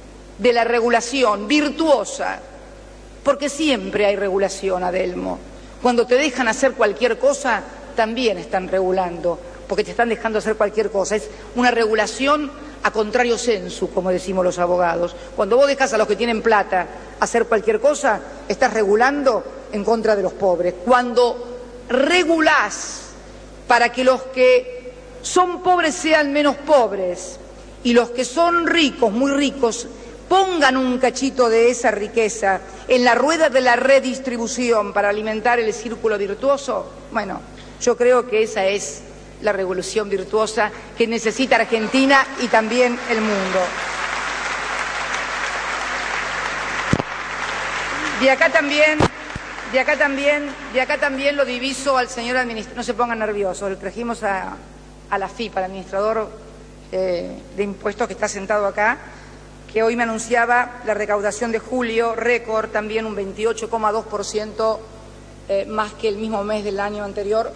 virtuosa, porque siempre hay regulación, Adelmo. Cuando te dejan hacer cualquier cosa, también están regulando, porque te están dejando hacer cualquier cosa. Es una regulación a contrario sensu, como decimos los abogados. Cuando vos dejas a los que tienen plata hacer cualquier cosa, estás regulando en contra de los pobres. Cuando regulás para que los que son pobres sean menos pobres y los que son ricos, muy ricos, pongan un cachito de esa riqueza en la rueda de la redistribución para alimentar el círculo virtuoso, bueno, yo creo que esa es la revolución virtuosa que necesita Argentina y también el mundo. De acá también lo diviso al señor administrador, no se pongan nerviosos, le trajimos a la FIP, al administrador de impuestos que está sentado acá, que hoy me anunciaba la recaudación de julio, récord, también un 28,2% más que el mismo mes del año anterior,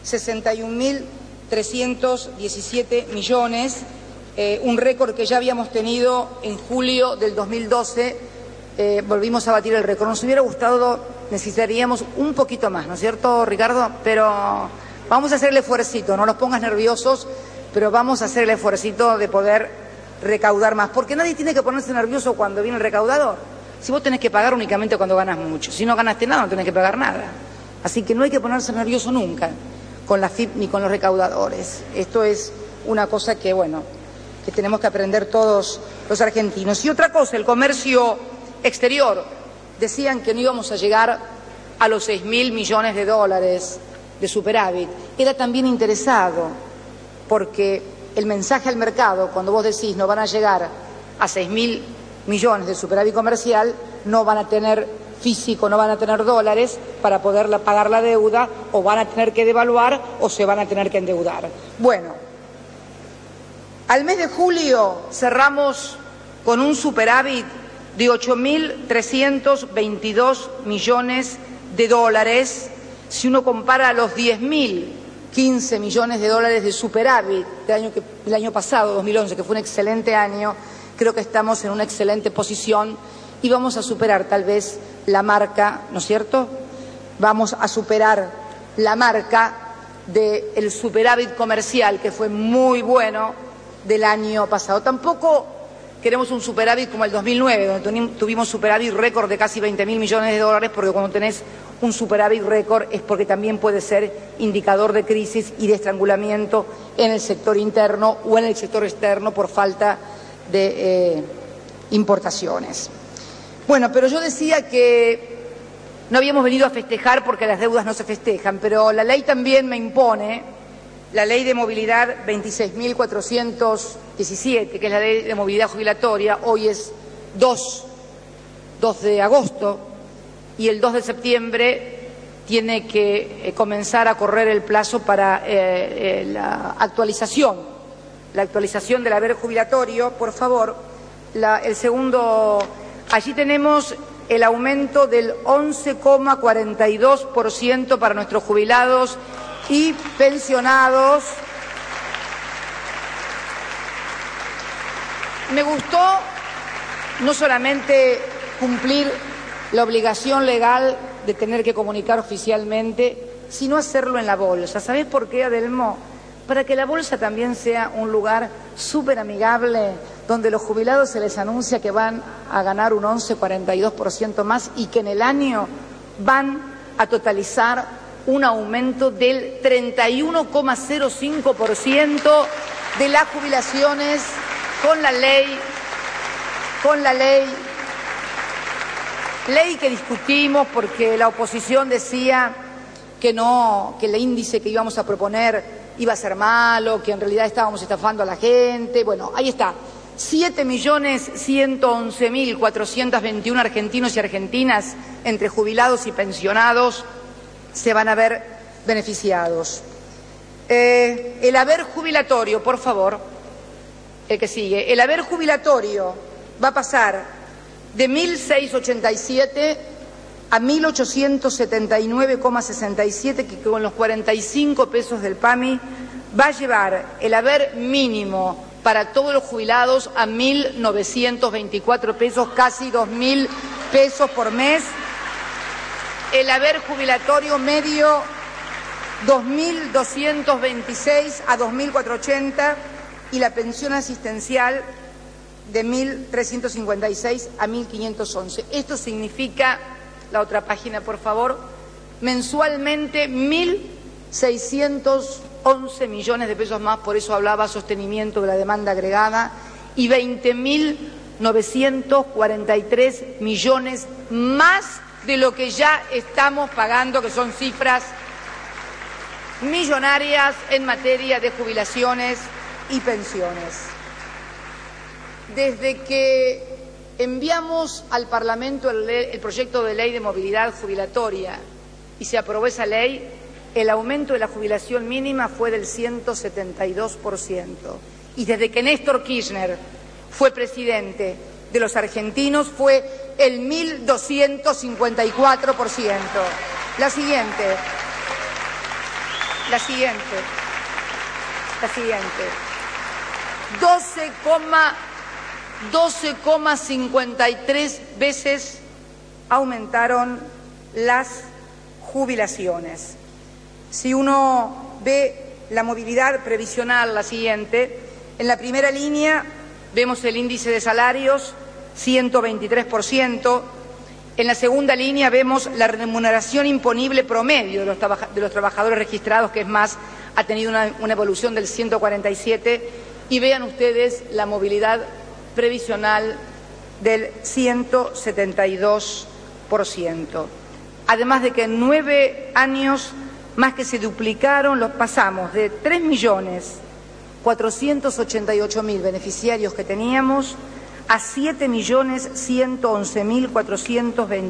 61.317 millones, un récord que ya habíamos tenido en julio del 2012, volvimos a batir el récord. Nos hubiera gustado, necesitaríamos un poquito más, ¿no es cierto, Ricardo? Pero vamos a hacer el esfuercito, no los pongas nerviosos, pero vamos a hacer el esfuercito de poder recaudar más, porque nadie tiene que ponerse nervioso cuando viene el recaudador. Si vos tenés que pagar únicamente cuando ganas mucho, si no ganaste nada no tenés que pagar nada. Así que no hay que ponerse nervioso nunca con la FIP ni con los recaudadores. Esto es una cosa que, bueno, que tenemos que aprender todos los argentinos. Y otra cosa, el comercio exterior. Decían que no íbamos a llegar a los 6.000 millones de dólares de superávit. Era también interesado, porque el mensaje al mercado, cuando vos decís no van a llegar a 6.000 millones de superávit comercial, no van a tener físico, no van a tener dólares para poder pagar la deuda, o van a tener que devaluar o se van a tener que endeudar. Bueno, al mes de julio cerramos con un superávit de 8.322 millones de dólares. Si uno compara los 10.015 millones de dólares de superávit del año pasado, 2011, que fue un excelente año, creo que estamos en una excelente posición y vamos a superar tal vez la marca, ¿no es cierto? Vamos a superar la marca del superávit comercial, que fue muy bueno, del año pasado. Tampoco queremos un superávit como el 2009, donde tuvimos superávit récord de casi 20.000 millones de dólares, porque cuando tenés un superávit récord es porque también puede ser indicador de crisis y de estrangulamiento en el sector interno o en el sector externo por falta de importaciones. Bueno, pero yo decía que no habíamos venido a festejar porque las deudas no se festejan, pero la ley también me impone, la ley de movilidad 26.417, que es la ley de movilidad jubilatoria. Hoy es 2 de agosto y el 2 de septiembre tiene que comenzar a correr el plazo para la actualización del haber jubilatorio. Por favor, el segundo, allí tenemos el aumento del 11,42% para nuestros jubilados y pensionados. Me gustó no solamente cumplir la obligación legal de tener que comunicar oficialmente, sino hacerlo en la bolsa. ¿Sabés por qué, Adelmo? Para que la bolsa también sea un lugar súper amigable, donde los jubilados se les anuncia que van a ganar un 11,42% más y que en el año van a totalizar un aumento del 31,05% de las jubilaciones con la ley que discutimos porque la oposición decía que no, que el índice que íbamos a proponer iba a ser malo, que en realidad estábamos estafando a la gente. Bueno, ahí está. 7.111.421 argentinos y argentinas, entre jubilados y pensionados, se van a ver beneficiados. El haber jubilatorio, por favor, el que sigue. El haber jubilatorio va a pasar de 1.687 a 1.879,67, que con los 45 pesos del PAMI va a llevar el haber mínimo para todos los jubilados a 1.924 pesos, casi 2.000 pesos por mes. El haber jubilatorio medio 2.226 a 2.480 y la pensión asistencial de 1.356 a 1.511. Esto significa, la otra página por favor, mensualmente 1.611 millones de pesos más, por eso hablaba sostenimiento de la demanda agregada, y 20.943 millones más de lo que ya estamos pagando, que son cifras millonarias en materia de jubilaciones y pensiones. Desde que enviamos al Parlamento el proyecto de ley de movilidad jubilatoria y se aprobó esa ley, el aumento de la jubilación mínima fue del 172%. Y desde que Néstor Kirchner fue presidente de los argentinos fue el 1.254%. La siguiente. 12,4 12,53 veces aumentaron las jubilaciones. Si uno ve la movilidad previsional, la siguiente, en la primera línea vemos el índice de salarios, 123%. En la segunda línea vemos la remuneración imponible promedio de los trabajadores registrados, que es más, ha tenido una evolución del 147%, y vean ustedes la movilidad previsional del 172%. Además de que en 9 años más que se duplicaron, los pasamos de 3.488.000 beneficiarios que teníamos a 7.111.420.